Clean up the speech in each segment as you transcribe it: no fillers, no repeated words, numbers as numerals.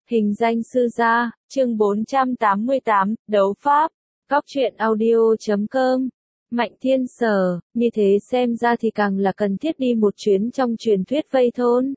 Hình danh sư gia, chương 488, đấu pháp, góc truyện audio.com. Mạnh Thiên Sở, như thế xem ra thì càng là cần thiết đi một chuyến trong truyền thuyết vây thôn.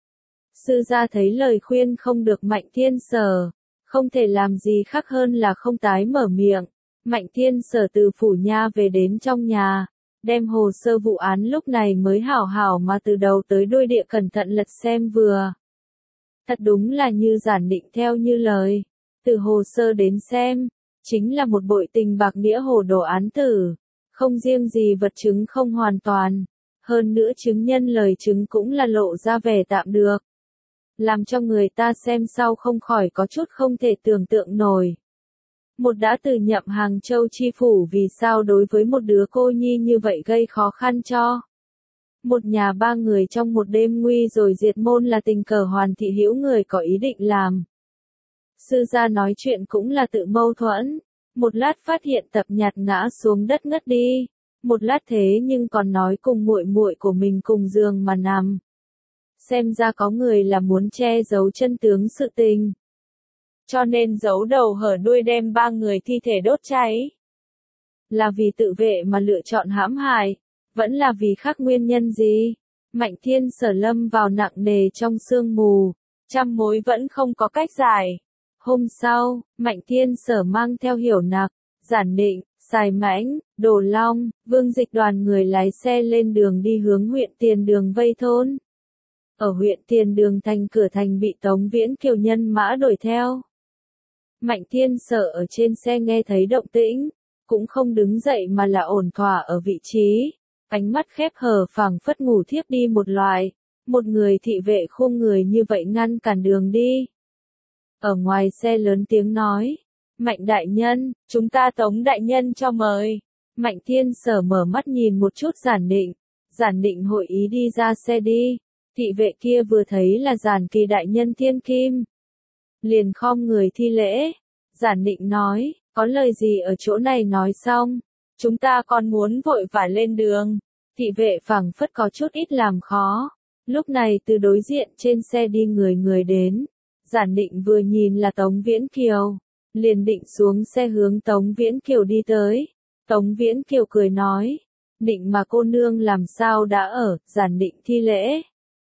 Sư gia thấy lời khuyên không được Mạnh Thiên Sở, không thể làm gì khác hơn là không tái mở miệng. Mạnh Thiên Sở từ phủ nha về đến trong nhà, đem hồ sơ vụ án lúc này mới hảo hảo mà từ đầu tới đuôi địa cẩn thận lật xem vừa. Thật đúng là như Giản Định theo như lời, từ hồ sơ đến xem, chính là một bội tình bạc nghĩa hồ đồ án tử, không riêng gì vật chứng không hoàn toàn, hơn nữa chứng nhân lời chứng cũng là lộ ra vẻ tạm được, làm cho người ta xem sau không khỏi có chút không thể tưởng tượng nổi. Một đã từ nhậm Hàng Châu chi phủ vì sao đối với một đứa cô nhi như vậy gây khó khăn cho. Một nhà ba người trong một đêm nguy rồi diệt môn là tình cờ Hoàn Thị hữu người có ý định làm. Sư gia nói chuyện cũng là tự mâu thuẫn, một lát phát hiện Tập Nhạt ngã xuống đất ngất đi, một lát thế nhưng còn nói cùng muội muội của mình cùng giường mà nằm. Xem ra có người là muốn che giấu chân tướng sự tình, cho nên giấu đầu hở đuôi đem ba người thi thể đốt cháy. Là vì tự vệ mà lựa chọn hãm hại, vẫn là vì khác nguyên nhân gì? Mạnh Thiên Sở lâm vào nặng nề trong sương mù, trăm mối vẫn không có cách giải. Hôm sau, Mạnh Thiên Sở mang theo Hiểu Nặc, Giản Định, Sài Mãnh, Đồ Long, Vương Dịch đoàn người lái xe lên đường đi hướng huyện Tiền Đường vây thôn. Ở huyện Tiền Đường thành cửa thành bị Tống Viễn Kiều nhân mã đuổi theo. Mạnh Thiên Sở ở trên xe nghe thấy động tĩnh, cũng không đứng dậy mà là ổn thỏa ở vị trí, ánh mắt khép hờ phảng phất ngủ thiếp đi một loại, một người thị vệ khung người như vậy ngăn cản đường đi. Ở ngoài xe lớn tiếng nói, Mạnh đại nhân, chúng ta Tống đại nhân cho mời. Mạnh Thiên Sở mở mắt nhìn một chút Giản Định hội ý đi ra xe đi, thị vệ kia vừa thấy là Giản Kỳ đại nhân thiên kim, liền khom người thi lễ. Giản Định nói, có lời gì ở chỗ này nói xong, chúng ta còn muốn vội vã lên đường. Thị vệ phảng phất có chút ít làm khó. Lúc này từ đối diện trên xe đi người đến. Giản Định vừa nhìn là Tống Viễn Kiều, liền định xuống xe hướng Tống Viễn Kiều đi tới. Tống Viễn Kiều cười nói, Định mà cô nương làm sao đã ở. Giản Định thi lễ,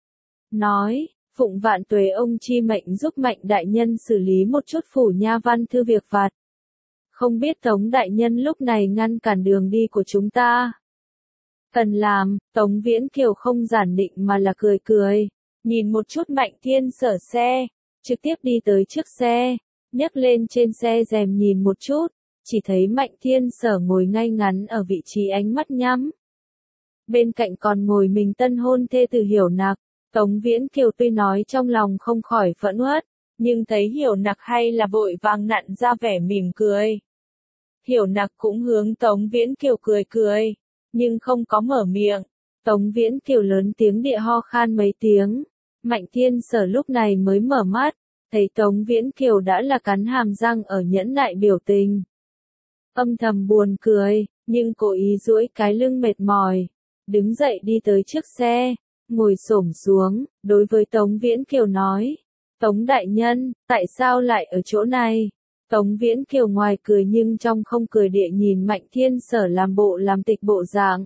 nói, phụng vạn tuế ông chi mệnh giúp Mạnh đại nhân xử lý một chút phủ nha văn thư việc vặt. Không biết Tống đại nhân lúc này ngăn cản đường đi của chúng ta. Cần làm, Tống Viễn Kiều không Giản Định mà là cười, nhìn một chút Mạnh Thiên Sở xe, trực tiếp đi tới trước xe, nhấc lên trên xe rèm nhìn một chút, chỉ thấy Mạnh Thiên Sở ngồi ngay ngắn ở vị trí ánh mắt nhắm. Bên cạnh còn ngồi mình tân hôn thê tử Hiểu Nặc. Tống Viễn Kiều tuy nói trong lòng không khỏi phẫn uất, nhưng thấy Hiểu Nặc hay là vội vàng nặn ra vẻ mỉm cười. Hiểu Nặc cũng hướng Tống Viễn Kiều cười, nhưng không có mở miệng. Tống Viễn Kiều lớn tiếng địa ho khan mấy tiếng. Mạnh Thiên Sở lúc này mới mở mắt, thấy Tống Viễn Kiều đã là cắn hàm răng ở nhẫn nại biểu tình. Âm thầm buồn cười, nhưng cố ý duỗi cái lưng mệt mỏi, đứng dậy đi tới trước xe, ngồi xổm xuống, đối với Tống Viễn Kiều nói, Tống đại nhân, tại sao lại ở chỗ này? Tống Viễn Kiều ngoài cười nhưng trong không cười địa nhìn Mạnh Thiên Sở làm bộ làm tịch bộ dạng.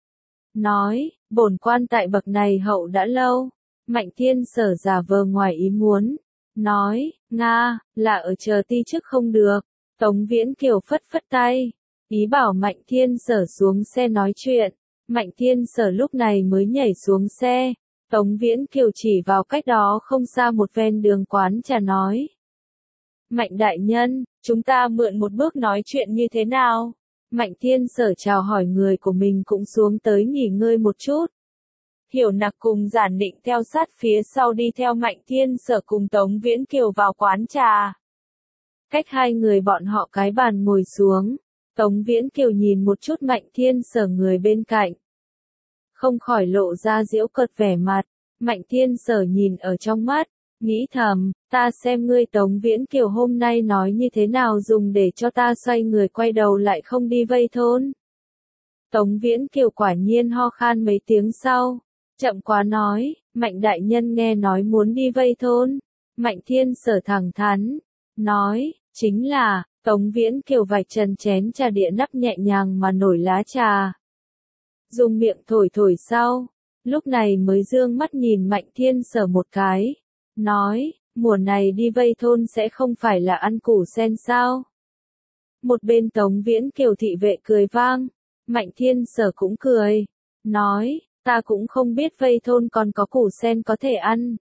Nói, bổn quan tại bậc này hậu đã lâu. Mạnh Thiên Sở giả vờ ngoài ý muốn. Nói, Nga, là ở chờ ti chức không được. Tống Viễn Kiều phất phất tay, ý bảo Mạnh Thiên Sở xuống xe nói chuyện. Mạnh Thiên Sở lúc này mới nhảy xuống xe. Tống Viễn Kiều chỉ vào cách đó không xa một ven đường quán trà nói. Mạnh đại nhân, chúng ta mượn một bước nói chuyện như thế nào? Mạnh Thiên Sở chào hỏi người của mình cũng xuống tới nghỉ ngơi một chút. Hiểu Nặc cùng Giản Định theo sát phía sau đi theo Mạnh Thiên Sở cùng Tống Viễn Kiều vào quán trà. Cách hai người bọn họ cái bàn ngồi xuống, Tống Viễn Kiều nhìn một chút Mạnh Thiên Sở người bên cạnh, không khỏi lộ ra giễu cợt vẻ mặt. Mạnh Thiên Sở nhìn ở trong mắt, nghĩ thầm, ta xem ngươi Tống Viễn Kiều hôm nay nói như thế nào dùng để cho ta xoay người quay đầu lại không đi vây thôn. Tống Viễn Kiều quả nhiên ho khan mấy tiếng sau, chậm quá nói, Mạnh đại nhân nghe nói muốn đi vây thôn, Mạnh Thiên Sở thẳng thắn, nói, chính là, Tống Viễn Kiều vạch trần chén trà đĩa nắp nhẹ nhàng mà nổi lá trà. Dùng miệng thổi thổi sau, lúc này mới dương mắt nhìn Mạnh Thiên Sở một cái, nói, mùa này đi vây thôn sẽ không phải là ăn củ sen sao? Một bên Tống Viễn Kiều thị vệ cười vang, Mạnh Thiên Sở cũng cười, nói, ta cũng không biết vây thôn còn có củ sen có thể ăn.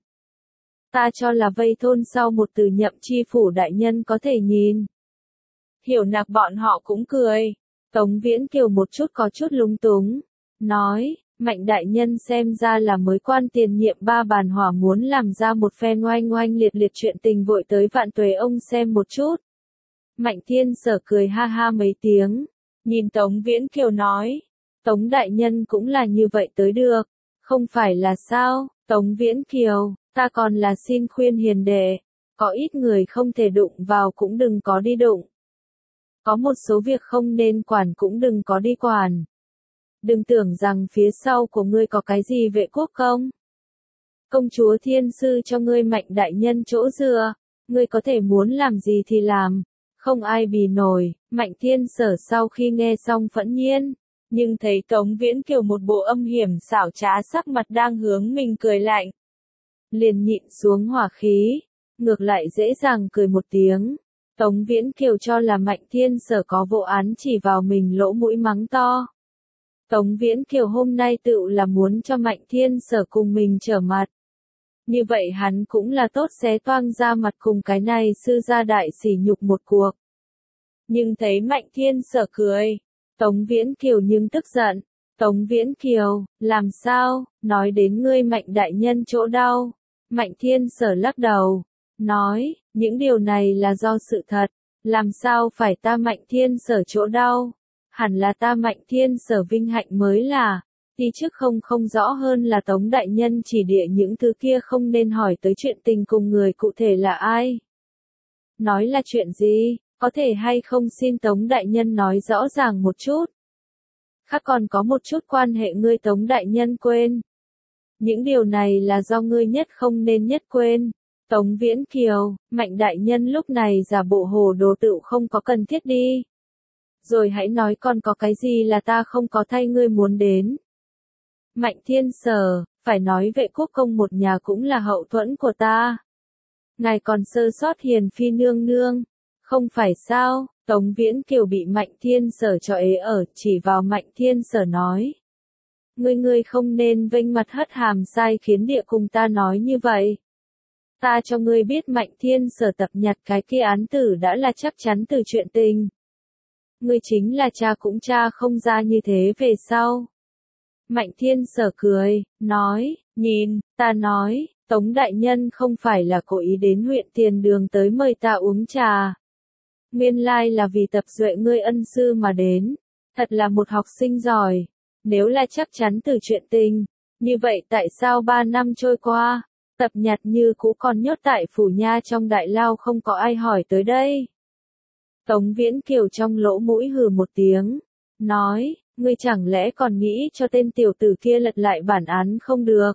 Ta cho là vây thôn sau một từ nhậm chi phủ đại nhân có thể nhìn. Hiểu Nặc bọn họ cũng cười. Tống Viễn Kiều một chút có chút lúng túng. Nói, Mạnh đại nhân xem ra là mới quan tiền nhiệm ba bàn hỏa muốn làm ra một phen oanh oanh liệt liệt chuyện tình vội tới Vạn Tuế ông xem một chút. Mạnh Thiên Sở cười ha ha mấy tiếng. Nhìn Tống Viễn Kiều nói. Tống đại nhân cũng là như vậy tới được. Không phải là sao, Tống Viễn Kiều. Ta còn là xin khuyên hiền đệ, có ít người không thể đụng vào cũng đừng có đi đụng. Có một số việc không nên quản cũng đừng có đi quản. Đừng tưởng rằng phía sau của ngươi có cái gì vệ quốc công. Công chúa thiên sư cho ngươi Mạnh đại nhân chỗ dựa, ngươi có thể muốn làm gì thì làm, không ai bì nổi. Mạnh Thiên Sở sau khi nghe xong phẫn nhiên, nhưng thấy Tống Viễn Kiều một bộ âm hiểm xảo trá sắc mặt đang hướng mình cười lạnh. Liền nhịn xuống hỏa khí, ngược lại dễ dàng cười một tiếng. Tống Viễn Kiều cho là Mạnh Thiên Sở có vụ án chỉ vào mình lỗ mũi mắng to. Tống Viễn Kiều hôm nay tự là muốn cho Mạnh Thiên Sở cùng mình trở mặt. Như vậy hắn cũng là tốt xé toang ra mặt cùng cái này sư gia đại sỉ nhục một cuộc. Nhưng thấy Mạnh Thiên Sở cười, Tống Viễn Kiều nhưng tức giận. Tống Viễn Kiều, làm sao, nói đến ngươi Mạnh đại nhân chỗ đau. Mạnh Thiên Sở lắc đầu, nói, những điều này là do sự thật, làm sao phải ta Mạnh Thiên Sở chỗ đau, hẳn là ta Mạnh Thiên Sở vinh hạnh mới là, đi trước không rõ hơn là Tống đại nhân chỉ địa những thứ kia không nên hỏi tới chuyện tình cùng người cụ thể là ai. Nói là chuyện gì, có thể hay không xin Tống đại nhân nói rõ ràng một chút. Khác còn có một chút quan hệ ngươi Tống đại nhân quên. Những điều này là do ngươi nhất không nên nhất quên. Tống Viễn Kiều, Mạnh đại nhân lúc này giả bộ hồ đồ tựu không có cần thiết đi. Rồi hãy nói còn có cái gì là ta không có thay ngươi muốn đến. Mạnh Thiên Sở, phải nói vệ quốc công một nhà cũng là hậu thuẫn của ta. Ngài còn sơ sót hiền phi nương nương. Không phải sao, Tống Viễn Kiều bị Mạnh Thiên Sở cho ế ở, chỉ vào Mạnh Thiên Sở nói. Ngươi không nên vênh mặt hất hàm sai khiến địa cùng ta nói như vậy. Ta cho ngươi biết Mạnh Thiên Sở tập nhặt cái kia án tử đã là chắc chắn từ chuyện tình. Ngươi chính là cha cũng cha không ra như thế về sau. Mạnh Thiên Sở cười, nói, nhìn, ta nói, Tống đại nhân không phải là cố ý đến huyện Tiền Đường tới mời ta uống trà. Nguyên lai là vì tập duệ ngươi ân sư mà đến, thật là một học sinh giỏi. Nếu là chắc chắn từ chuyện tình, như vậy tại sao 3 năm trôi qua, tập nhặt như cũ còn nhốt tại phủ nha trong đại lao không có ai hỏi tới đây. Tống Viễn Kiều trong lỗ mũi hừ một tiếng, nói, ngươi chẳng lẽ còn nghĩ cho tên tiểu tử kia lật lại bản án không được.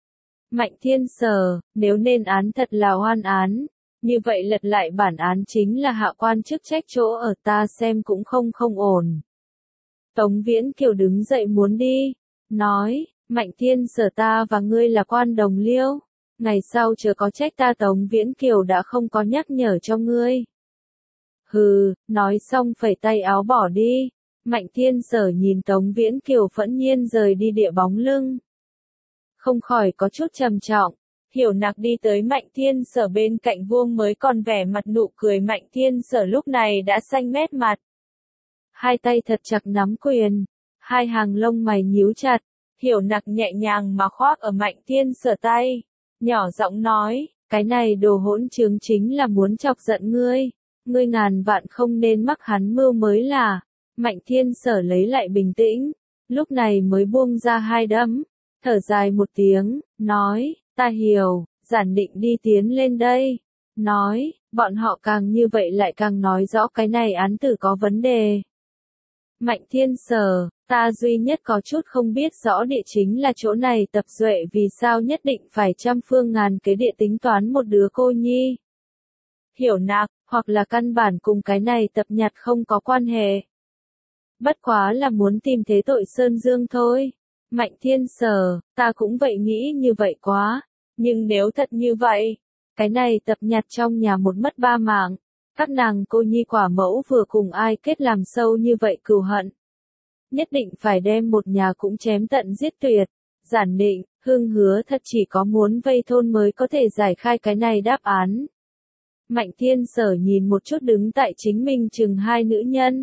Mạnh Thiên Sở, nếu nên án thật là oan án, như vậy lật lại bản án chính là hạ quan chức trách chỗ ở ta xem cũng không ổn. Tống Viễn Kiều đứng dậy muốn đi, nói, Mạnh Thiên Sở ta và ngươi là quan đồng liêu, ngày sau chớ có trách ta. Tống Viễn Kiều đã không có nhắc nhở cho ngươi. Hừ, nói xong phẩy tay áo bỏ đi. Mạnh Thiên Sở nhìn Tống Viễn Kiều phẫn nhiên rời đi địa bóng lưng. Không khỏi có chút trầm trọng. Hiểu Nặc đi tới Mạnh Thiên Sở bên cạnh vuông mới còn vẻ mặt nụ cười. Mạnh Thiên Sở lúc này đã xanh mét mặt. Hai tay thật chặt nắm quyền, hai hàng lông mày nhíu chặt. Hiểu Nặc nhẹ nhàng mà khoác ở Mạnh Thiên Sở tay, nhỏ giọng nói, cái này đồ hỗn trướng chính là muốn chọc giận ngươi. Ngươi ngàn vạn không nên mắc hắn mưu mới là. Mạnh Thiên Sở lấy lại bình tĩnh, lúc này mới buông ra hai đấm, thở dài một tiếng, nói, ta hiểu, Giản Định đi tiến lên đây. Nói, bọn họ càng như vậy lại càng nói rõ cái này án tử có vấn đề. Mạnh Thiên Sở, ta duy nhất có chút không biết rõ địa chính là chỗ này Tập Duệ vì sao nhất định phải trăm phương ngàn kế địa tính toán một đứa cô nhi. Hiểu Nạc, hoặc là căn bản cùng cái này Tập Nhặt không có quan hệ. Bất quá là muốn tìm thế tội Sơn Dương thôi. Mạnh Thiên Sở, ta cũng vậy nghĩ như vậy quá. Nhưng nếu thật như vậy, cái này Tập Nhặt trong nhà một mất ba mạng. Các nàng cô nhi quả mẫu vừa cùng ai kết làm sâu như vậy cừu hận. Nhất định phải đem một nhà cũng chém tận giết tuyệt. Giản Định, Hưng hứa thật chỉ có muốn vây thôn mới có thể giải khai cái này đáp án. Mạnh Thiên Sở nhìn một chút đứng tại chính mình chừng hai nữ nhân.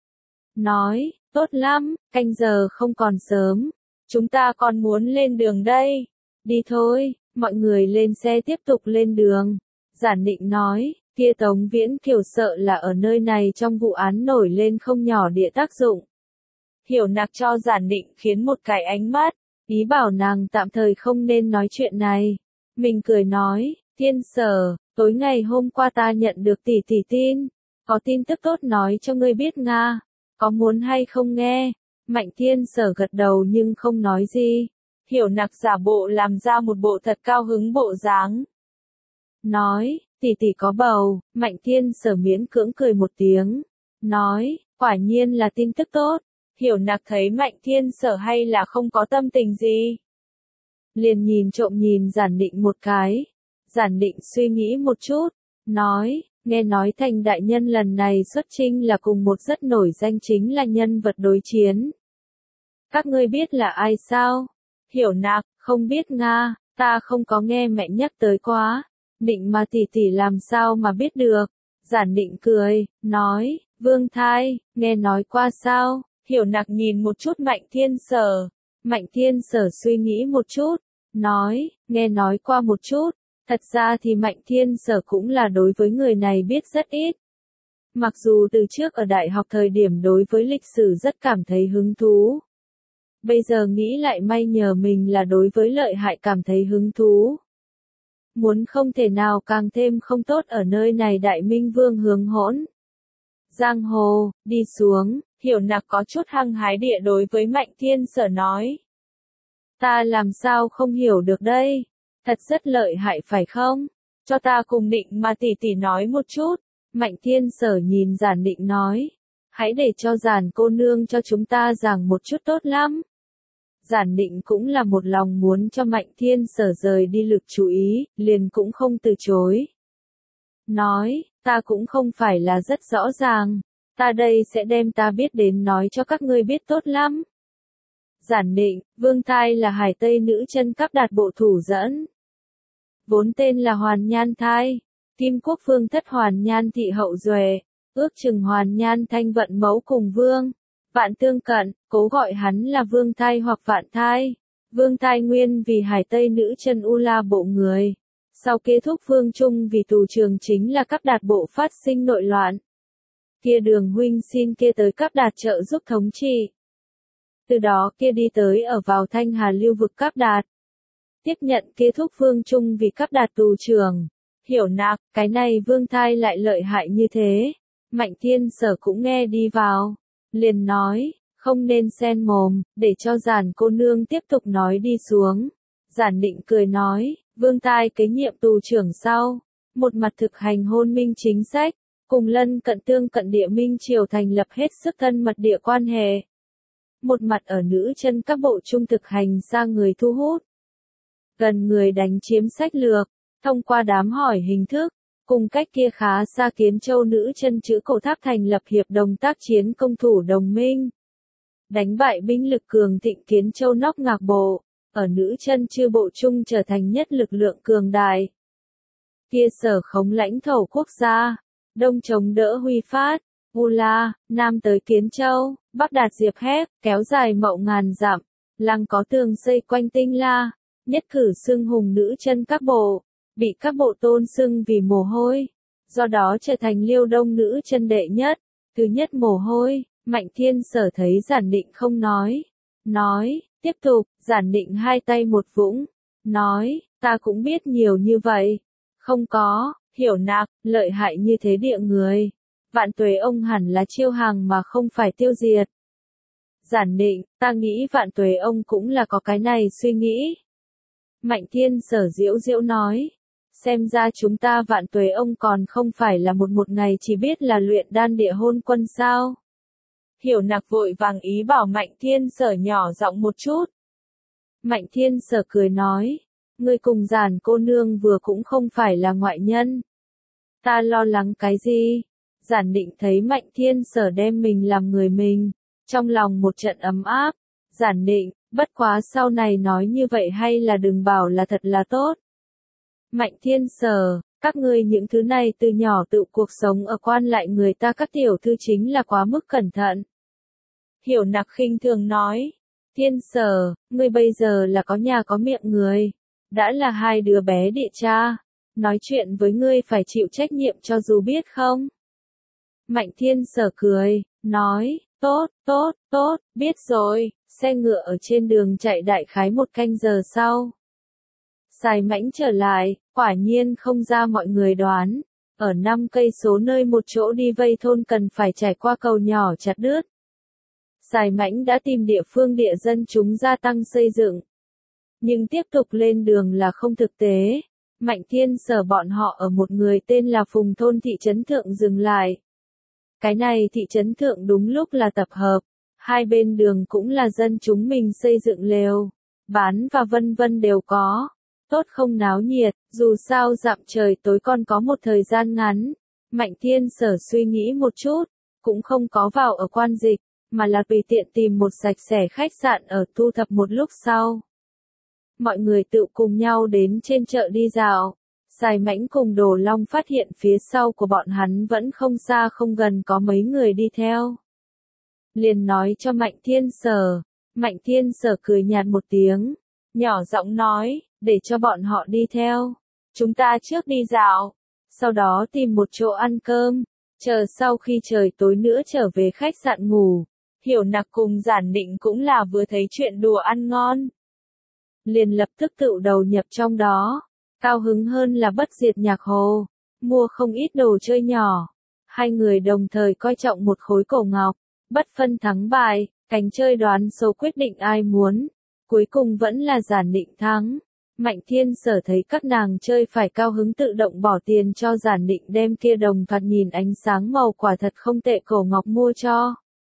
Nói, tốt lắm, canh giờ không còn sớm. Chúng ta còn muốn lên đường đây. Đi thôi, mọi người lên xe tiếp tục lên đường. Giản Định nói, kia Tống Viễn Kiều sợ là ở nơi này trong vụ án nổi lên không nhỏ địa tác dụng. Hiểu Nạc cho Giản Định khiến một cái ánh mắt, ý bảo nàng tạm thời không nên nói chuyện này. Mình cười nói, Thiên Sở, tối ngày hôm qua ta nhận được tỷ tỷ tin, có tin tức tốt nói cho ngươi biết Nga, có muốn hay không nghe? Mạnh Thiên Sở gật đầu nhưng không nói gì. Hiểu Nạc giả bộ làm ra một bộ thật cao hứng bộ dáng. Nói, tỷ tỷ có bầu, Mạnh Thiên Sở miễn cưỡng cười một tiếng. Nói, quả nhiên là tin tức tốt. Hiểu Nạc thấy Mạnh Thiên Sở hay là không có tâm tình gì. Liền nhìn trộm nhìn Giản Định một cái. Giản Định suy nghĩ một chút. Nói, nghe nói Thành đại nhân lần này xuất chinh là cùng một rất nổi danh chính là nhân vật đối chiến. Các ngươi biết là ai sao? Hiểu Nạc, không biết Nga, ta không có nghe mẹ nhắc tới quá. Định mà tỷ tỷ làm sao mà biết được. Giản Định cười, nói, Vương Thai, nghe nói qua sao? Hiểu Nạc nhìn một chút Mạnh Thiên Sở. Mạnh Thiên Sở suy nghĩ một chút. Nói, nghe nói qua một chút. Thật ra thì Mạnh Thiên Sở cũng là đối với người này biết rất ít. Mặc dù từ trước ở đại học thời điểm đối với lịch sử rất cảm thấy hứng thú. Bây giờ nghĩ lại may nhờ mình là đối với lợi hại cảm thấy hứng thú. Muốn không thể nào càng thêm không tốt ở nơi này Đại Minh Vương hướng hỗn. Giang hồ, đi xuống, Hiểu Nạc có chút hăng hái địa đối với Mạnh Thiên Sở nói. Ta làm sao không hiểu được đây? Thật rất lợi hại phải không? Cho ta cùng Định mà tỷ tỷ nói một chút. Mạnh Thiên Sở nhìn Giản Định nói. Hãy để cho Giản cô nương cho chúng ta giảng một chút tốt lắm. Giản Định cũng là một lòng muốn cho Mạnh Thiên Sở rời đi lực chú ý, liền cũng không từ chối. Nói, ta cũng không phải là rất rõ ràng, ta đây sẽ đem ta biết đến nói cho các ngươi biết tốt lắm. Giản Định, Vương Thai là Hải Tây nữ chân cấp đạt bộ thủ dẫn. Vốn tên là Hoàn Nhan Thai, Kim Quốc Vương thất Hoàn Nhan thị hậu duệ, ước chừng Hoàn Nhan thanh vận mẫu cùng Vương. Vạn tương cận, cố gọi hắn là Vương Thai hoặc Vạn Thai. Vương Thai nguyên vì Hải Tây nữ chân U La bộ người. Sau kết thúc Vương Trung vì tù trường chính là cấp đạt bộ phát sinh nội loạn. Kia Đường huynh xin kia tới cấp đạt trợ giúp thống trị. Từ đó kia đi tới ở vào Thanh Hà lưu vực cấp đạt. Tiếp nhận kết thúc Vương Trung vì cấp đạt tù trường. Hiểu Nạc, cái này Vương Thai lại lợi hại như thế. Mạnh Thiên Sở cũng nghe đi vào. Liền nói, không nên xen mồm, để cho Giản cô nương tiếp tục nói đi xuống. Giản Định cười nói, Vương Thai kế nhiệm tù trưởng sau, một mặt thực hành hôn minh chính sách, cùng lân cận tương cận địa Minh triều thành lập hết sức thân mật địa quan hệ. Một mặt ở nữ chân các bộ trung thực hành sang người thu hút. Gần người đánh chiếm sách lược, thông qua đám hỏi hình thức. Cùng cách kia khá xa Kiến Châu nữ chân chữ cổ tháp thành lập hiệp đồng tác chiến công thủ đồng minh. Đánh bại binh lực cường thịnh Kiến Châu nóc ngạc bộ, ở nữ chân chư bộ chung trở thành nhất lực lượng cường đại. Kia sở khống lãnh thổ quốc gia, đông chống đỡ Huy Phát, U La, nam tới Kiến Châu, bắc đạt Diệp Hép, kéo dài mậu ngàn dặm, lăng có tường xây quanh Tinh La, nhất cử xưng hùng nữ chân các bộ. Bị các bộ tôn xưng vì mồ hôi, do đó trở thành Liêu Đông nữ chân đệ nhất, thứ nhất mồ hôi. Mạnh Thiên Sở thấy Giản Định không nói, tiếp tục. Giản Định hai tay một vũng, nói, ta cũng biết nhiều như vậy, không có. Hiểu Nạc, lợi hại như thế địa người, vạn tuế ông hẳn là chiêu hàng mà không phải tiêu diệt. Giản Định, ta nghĩ Vạn Tuế ông cũng là có cái này suy nghĩ. Mạnh Thiên Sở giễu giễu nói. Xem ra chúng ta Vạn Tuế ông còn không phải là một ngày chỉ biết là luyện đan địa hôn quân sao. Hiểu Nặc vội vàng ý bảo Mạnh Thiên Sở nhỏ giọng một chút. Mạnh Thiên Sở cười nói. Ngươi cùng Giản cô nương vừa cũng không phải là ngoại nhân. Ta lo lắng cái gì? Giản Định thấy Mạnh Thiên Sở đem mình làm người mình. Trong lòng một trận ấm áp. Giản Định, bất quá sau này nói như vậy hay là đừng bảo là thật là tốt. Mạnh Thiên Sở, các ngươi những thứ này từ nhỏ tự cuộc sống ở quan lại người ta các tiểu thư chính là quá mức cẩn thận. Hiểu Nặc khinh thường nói. Thiên Sở, ngươi bây giờ là có nhà có miệng người. Đã là hai đứa bé địa cha. Nói chuyện với ngươi phải chịu trách nhiệm cho dù biết không? Mạnh Thiên Sở cười, nói, tốt, biết rồi. Xe ngựa ở trên đường chạy đại khái 1 canh giờ sau. Sài Mãnh trở lại, quả nhiên không ra mọi người đoán. Ở 5 cây số nơi một chỗ đi vây thôn cần phải trải qua cầu nhỏ chặt đứt. Sài Mãnh đã tìm địa phương địa dân chúng gia tăng xây dựng. Nhưng tiếp tục lên đường là không thực tế. Mạnh Thiên Sở bọn họ ở một người tên là Phùng thôn thị trấn thượng dừng lại. Cái này thị trấn thượng đúng lúc là tập hợp. Hai bên đường cũng là dân chúng mình xây dựng lều, bán và vân vân đều có. Tốt không náo nhiệt, dù sao dặm trời tối còn có một thời gian ngắn. Mạnh Thiên Sở suy nghĩ một chút, cũng không có vào ở quan dịch, mà là tùy tiện tìm một sạch sẽ khách sạn ở thu thập một lúc sau. Mọi người tự cùng nhau đến trên chợ đi dạo. Sài Mãnh cùng Đồ Long phát hiện phía sau của bọn hắn vẫn không xa không gần có mấy người đi theo. Liền nói cho Mạnh Thiên Sở. Mạnh Thiên Sở cười nhạt một tiếng, nhỏ giọng nói, để cho bọn họ đi theo. Chúng ta trước đi dạo, sau đó tìm một chỗ ăn cơm, chờ sau khi trời tối nữa trở về khách sạn ngủ. Hiểu Nặc cùng Giản Định cũng là vừa thấy chuyện đùa ăn ngon. Liền lập tức tự đầu nhập trong đó, cao hứng hơn là Bất Diệt Nhạc Hồ, mua không ít đồ chơi nhỏ. Hai người đồng thời coi trọng một khối cổ ngọc. Bất phân thắng bại, cánh chơi đoán số quyết định ai muốn. Cuối cùng vẫn là Giản Định thắng. Mạnh Thiên Sở thấy các nàng chơi phải cao hứng tự động bỏ tiền cho Giản Định đem kia đồng thoạt nhìn ánh sáng màu quả thật không tệ cổ ngọc mua cho.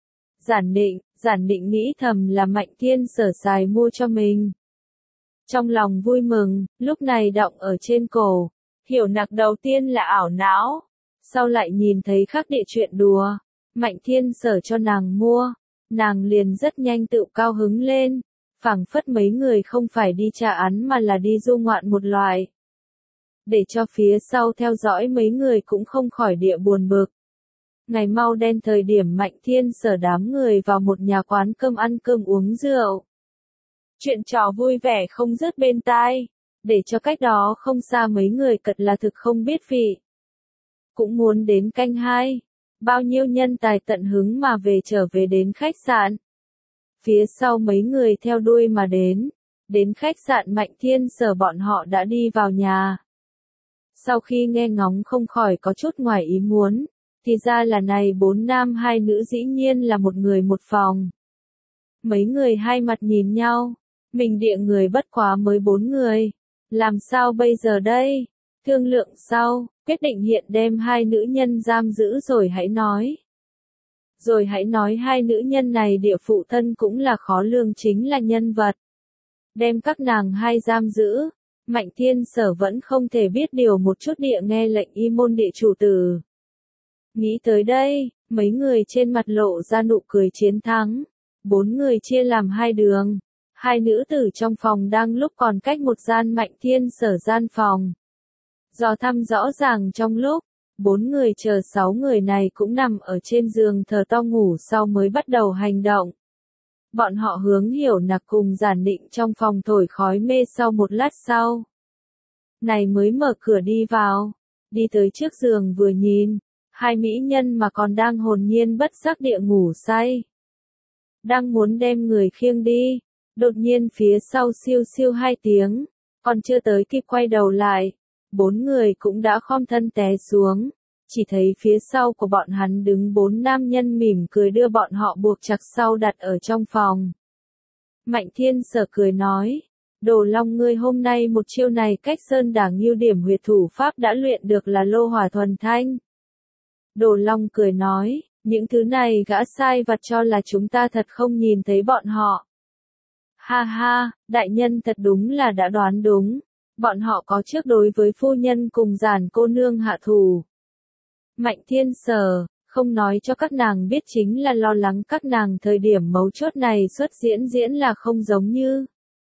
Giản Định nghĩ thầm là Mạnh Thiên Sở xài mua cho mình. Trong lòng vui mừng, lúc này động ở trên cổ. Hiểu Nặc đầu tiên là ảo não, sau lại nhìn thấy khác địa chuyện đùa. Mạnh Thiên Sở cho nàng mua, nàng liền rất nhanh tự cao hứng lên, phảng phất mấy người không phải đi tra án mà là đi du ngoạn một loại. Để cho phía sau theo dõi mấy người cũng không khỏi địa buồn bực. Ngày mau đen thời điểm Mạnh Thiên Sở đám người vào một nhà quán cơm ăn cơm uống rượu. Chuyện trò vui vẻ không dứt bên tai, để cho cách đó không xa mấy người cật là thực không biết vị. Cũng muốn đến canh 2. Bao nhiêu nhân tài tận hứng mà trở về đến khách sạn. Phía sau mấy người theo đuôi mà đến khách sạn Mạnh Thiên Sở bọn họ đã đi vào nhà. Sau khi nghe ngóng không khỏi có chút ngoài ý muốn, thì ra là này 4 nam 2 nữ dĩ nhiên là một người một phòng. Mấy người hai mặt nhìn nhau, mình địa người bất quá mới 4 người, làm sao bây giờ đây? Thương lượng sau, quyết định hiện đem 2 nữ nhân giam giữ rồi hãy nói. Rồi hãy nói 2 nữ nhân này địa phụ thân cũng là khó lường chính là nhân vật. Đem các nàng 2 giam giữ, Mạnh Thiên Sở vẫn không thể biết điều một chút địa nghe lệnh y môn địa chủ tử. Nghĩ tới đây, mấy người trên mặt lộ ra nụ cười chiến thắng. 4 người chia làm 2 đường. 2 nữ tử trong phòng đang lúc còn cách một gian Mạnh Thiên Sở gian phòng. Do thăm rõ ràng trong lúc, 4 người chờ 6 người này cũng nằm ở trên giường thờ to ngủ sau mới bắt đầu hành động. Bọn họ hướng Hiểu Nặc cùng Giản Định trong phòng thổi khói mê sau một lát sau. Này mới mở cửa đi vào, đi tới trước giường vừa nhìn, 2 mỹ nhân mà còn đang hồn nhiên bất giác địa ngủ say. Đang muốn đem người khiêng đi, đột nhiên phía sau siêu siêu 2 tiếng, còn chưa tới kịp quay đầu lại. 4 người cũng đã khom thân té xuống, chỉ thấy phía sau của bọn hắn đứng 4 nam nhân mỉm cười đưa bọn họ buộc chặt sau đặt ở trong phòng. Mạnh Thiên Sở cười nói, Đồ Long ngươi hôm nay một chiêu này cách sơn đảng ưu điểm huyệt thủ pháp đã luyện được là lô hỏa thuần thanh. Đồ Long cười nói, những thứ này gã sai vặt cho là chúng ta thật không nhìn thấy bọn họ. Ha ha, đại nhân thật đúng là đã đoán đúng, bọn họ có trước đối với phu nhân cùng Giản cô nương hạ thủ. Mạnh Thiên Sở, không nói cho các nàng biết chính là lo lắng các nàng thời điểm mấu chốt này xuất diễn là không giống như.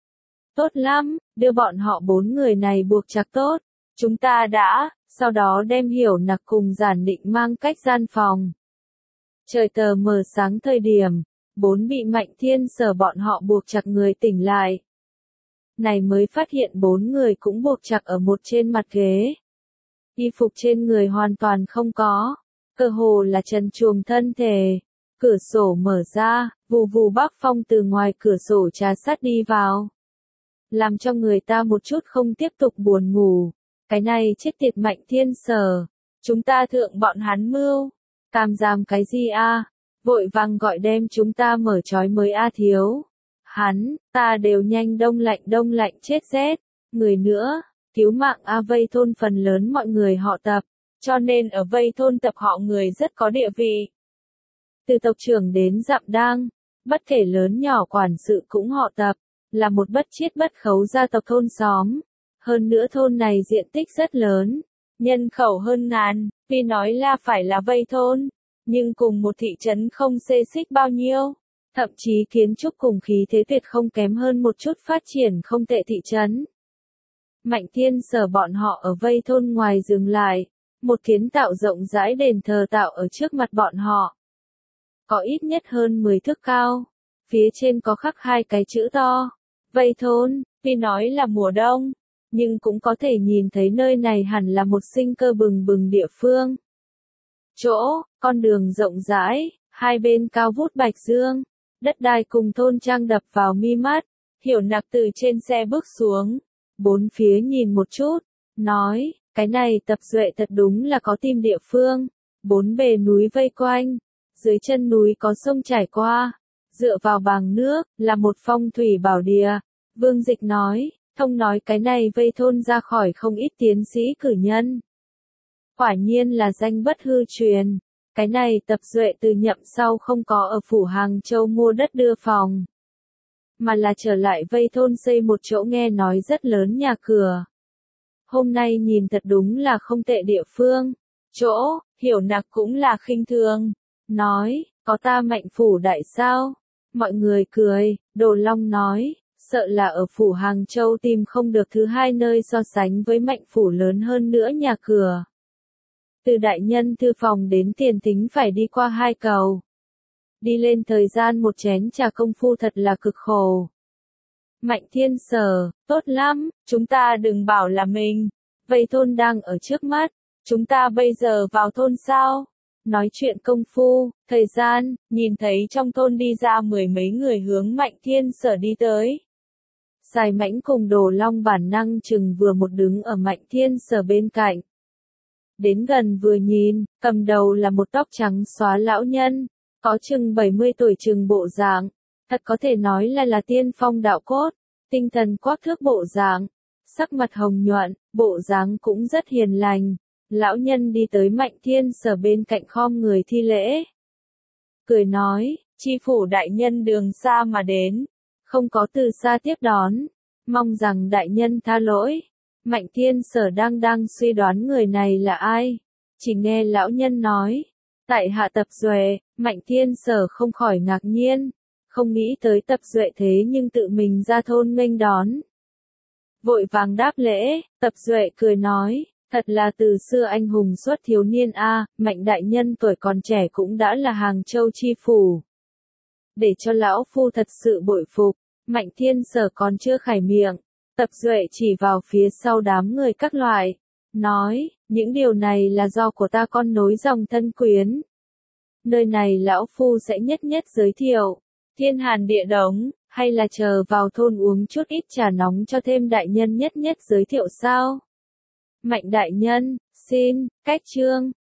Tốt lắm, đưa bọn họ 4 người này buộc chặt tốt, chúng ta đã, sau đó đem Hiểu Nặc cùng Giản Định mang cách gian phòng. Trời tờ mờ sáng thời điểm, 4 bị Mạnh Thiên Sở bọn họ buộc chặt người tỉnh lại. Này mới phát hiện 4 người cũng buộc chặt ở một trên mặt ghế. Y phục trên người hoàn toàn không có, cơ hồ là trần truồng thân thể. Cửa sổ mở ra, vù vù bắc phong từ ngoài cửa sổ trà sát đi vào. Làm cho người ta một chút không tiếp tục buồn ngủ. Cái này chết tiệt Mạnh Thiên Sở. Chúng ta thượng bọn hắn mưu. Cam giam cái gì a? Vội vàng gọi đem chúng ta mở trói mới a thiếu. Hắn, ta đều nhanh đông lạnh chết rét. Người nữa, cứu mạng a Vây thôn phần lớn mọi người họ Tập. Cho nên ở Vây thôn Tập họ người rất có địa vị. Từ tộc trưởng đến dặm đang, bất kể lớn nhỏ quản sự cũng họ Tập, là một bất chiết bất khấu gia tộc thôn xóm. Hơn nữa thôn này diện tích rất lớn, nhân khẩu hơn ngàn, tuy nói là phải là Vây thôn, nhưng cùng một thị trấn không xê xích bao nhiêu. Thậm chí kiến trúc cùng khí thế tuyệt không kém hơn một chút phát triển không tệ thị trấn. Mạnh Thiên Sở bọn họ ở Vây thôn ngoài dừng lại, một kiến tạo rộng rãi đền thờ tạo ở trước mặt bọn họ. Có ít nhất hơn 10 thước cao, phía trên có khắc 2 cái chữ to, Vây thôn, tuy nói là mùa đông, nhưng cũng có thể nhìn thấy nơi này hẳn là một sinh cơ bừng bừng địa phương. Chỗ, con đường rộng rãi, hai bên cao vút bạch dương, đất đai cùng thôn trang đập vào mi mắt, Hiểu Nặc từ trên xe bước xuống, 4 phía nhìn một chút, nói, cái này Tập Duệ thật đúng là có tim địa phương, 4 bề núi vây quanh, dưới chân núi có sông trải qua, dựa vào bàng nước, là một phong thủy bảo địa. Vương Dịch nói, thông nói cái này Vây thôn ra khỏi không ít tiến sĩ cử nhân. Quả nhiên là danh bất hư truyền, cái này Tập Duệ từ nhậm sau không có ở phủ Hàng Châu mua đất đưa phòng, mà là trở lại Vây thôn xây một chỗ nghe nói rất lớn nhà cửa. Hôm nay nhìn thật đúng là không tệ địa phương. Chỗ, Hiểu Nặc cũng là khinh thường, nói, có ta Mạnh phủ đại sao? Mọi người cười, Đồ Long nói, sợ là ở phủ Hàng Châu tìm không được thứ hai nơi so sánh với Mạnh phủ lớn hơn nữa nhà cửa. Từ đại nhân thư phòng đến tiền thính phải đi qua 2 cầu. Đi lên thời gian một chén trà công phu thật là cực khổ. Mạnh Thiên Sở, tốt lắm, chúng ta đừng bảo là mình. Vây thôn đang ở trước mắt, chúng ta bây giờ vào thôn sao? Nói chuyện công phu, thời gian, nhìn thấy trong thôn đi ra 10 mấy người hướng Mạnh Thiên Sở đi tới. Sài Mãnh cùng Đồ Long bản năng chừng vừa một đứng ở Mạnh Thiên Sở bên cạnh. Đến gần vừa nhìn, cầm đầu là một tóc trắng xóa lão nhân, có chừng 70 tuổi chừng bộ dạng, thật có thể nói là tiên phong đạo cốt, tinh thần quắc thước bộ dạng, sắc mặt hồng nhuận, bộ dáng cũng rất hiền lành. Lão nhân đi tới Mạnh Thiên Sở bên cạnh khom người thi lễ. Cười nói, chi phủ đại nhân đường xa mà đến, không có từ xa tiếp đón, mong rằng đại nhân tha lỗi. Mạnh Thiên Sở đang suy đoán người này là ai, chỉ nghe lão nhân nói, tại hạ Tập Duệ. Mạnh Thiên Sở không khỏi ngạc nhiên, không nghĩ tới Tập Duệ thế nhưng tự mình ra thôn nghênh đón. Vội vàng đáp lễ, Tập Duệ cười nói, thật là từ xưa anh hùng xuất thiếu niên a, Mạnh đại nhân tuổi còn trẻ cũng đã là Hàng Châu chi phủ. Để cho lão phu thật sự bội phục. Mạnh Thiên Sở còn chưa khải miệng, Tập Duệ chỉ vào phía sau đám người các loại, nói, những điều này là do của ta con nối dòng thân quyến. Nơi này lão phu sẽ nhất nhất giới thiệu, thiên hàn địa đống, hay là chờ vào thôn uống chút ít trà nóng cho thêm đại nhân nhất nhất giới thiệu sao? Mạnh đại nhân, xin, cách chương.